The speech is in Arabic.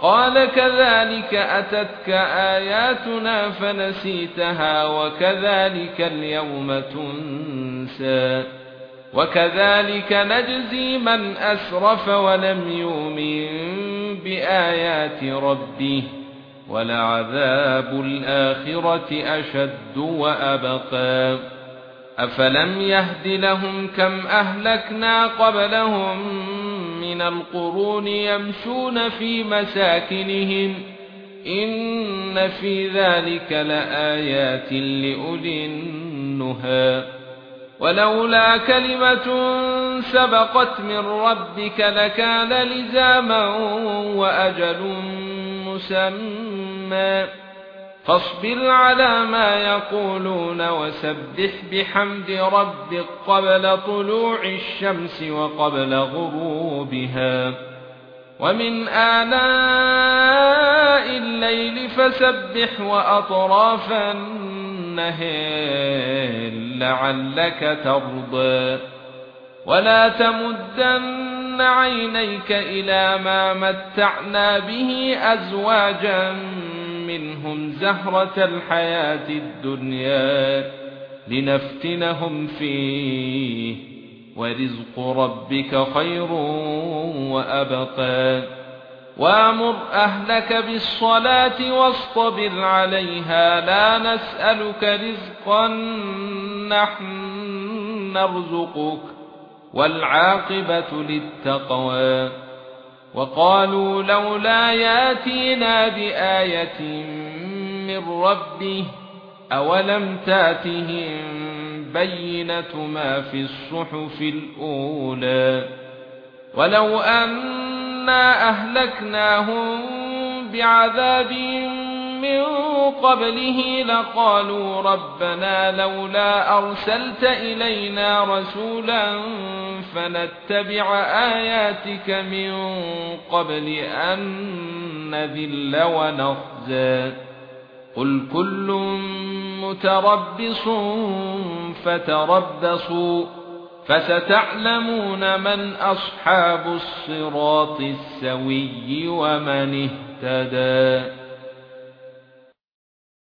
قال كذلك أتتك آياتنا فنسيتها وكذلك اليوم تنسى وكذلك نجزي من أسرف ولم يؤمن بآيات ربه ولعذاب الآخرة أشد وأبقى أفلم يهد لهم كم أهلكنا قبلهم من القرون يمشون في مساكنهم إن في ذلك لآيات لأولي النهى ولولا كلمة سبقت من ربك لكان لزاما وأجل مسمى فاصبر على ما يقولون وسبح بحمد ربك قبل طلوع الشمس وقبل غروبها ومن آناء الليل فسبح وأطراف النهار لعلك ترضى ولا تمدن عينيك إلى ما متعنا به أزواجا منهم زهرة الحياة الدنيا لنفتنهم فيه ورزق ربك خير وأبقى وأمر أهلك بالصلاة واصطبر عليها لا نسألك رزقا نحن نرزقك والعاقبة للتقوى وقالوا لولا ياتينا بآية من ربه أولم تاتهم بينة ما في الصحف الأولى ولو أنا أهلكناهم بعذاب من قبله لقالوا ربنا لولا أرسلت إلينا رسولا فنتبع آياتك من قبل أن نذل ونخزى قل كل متربص فتربصوا فستعلمون من أصحاب الصراط السوي ومن اهتدى